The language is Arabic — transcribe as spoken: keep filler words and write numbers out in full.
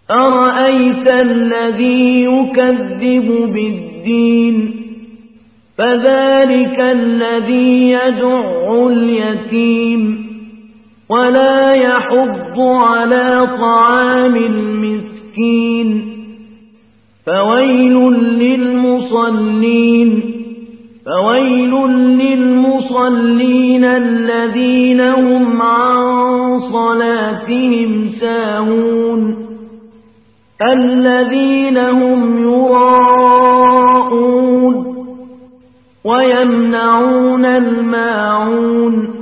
أرأيت الذي يكذب بالدين فذلك الذي يدع اليتيم ولا يحض على طعام المسكين فويل للمصلين فويل للمصلين الذين هم عن صلاتهم ساهون الذين هم يراءون ويمنعون الماعون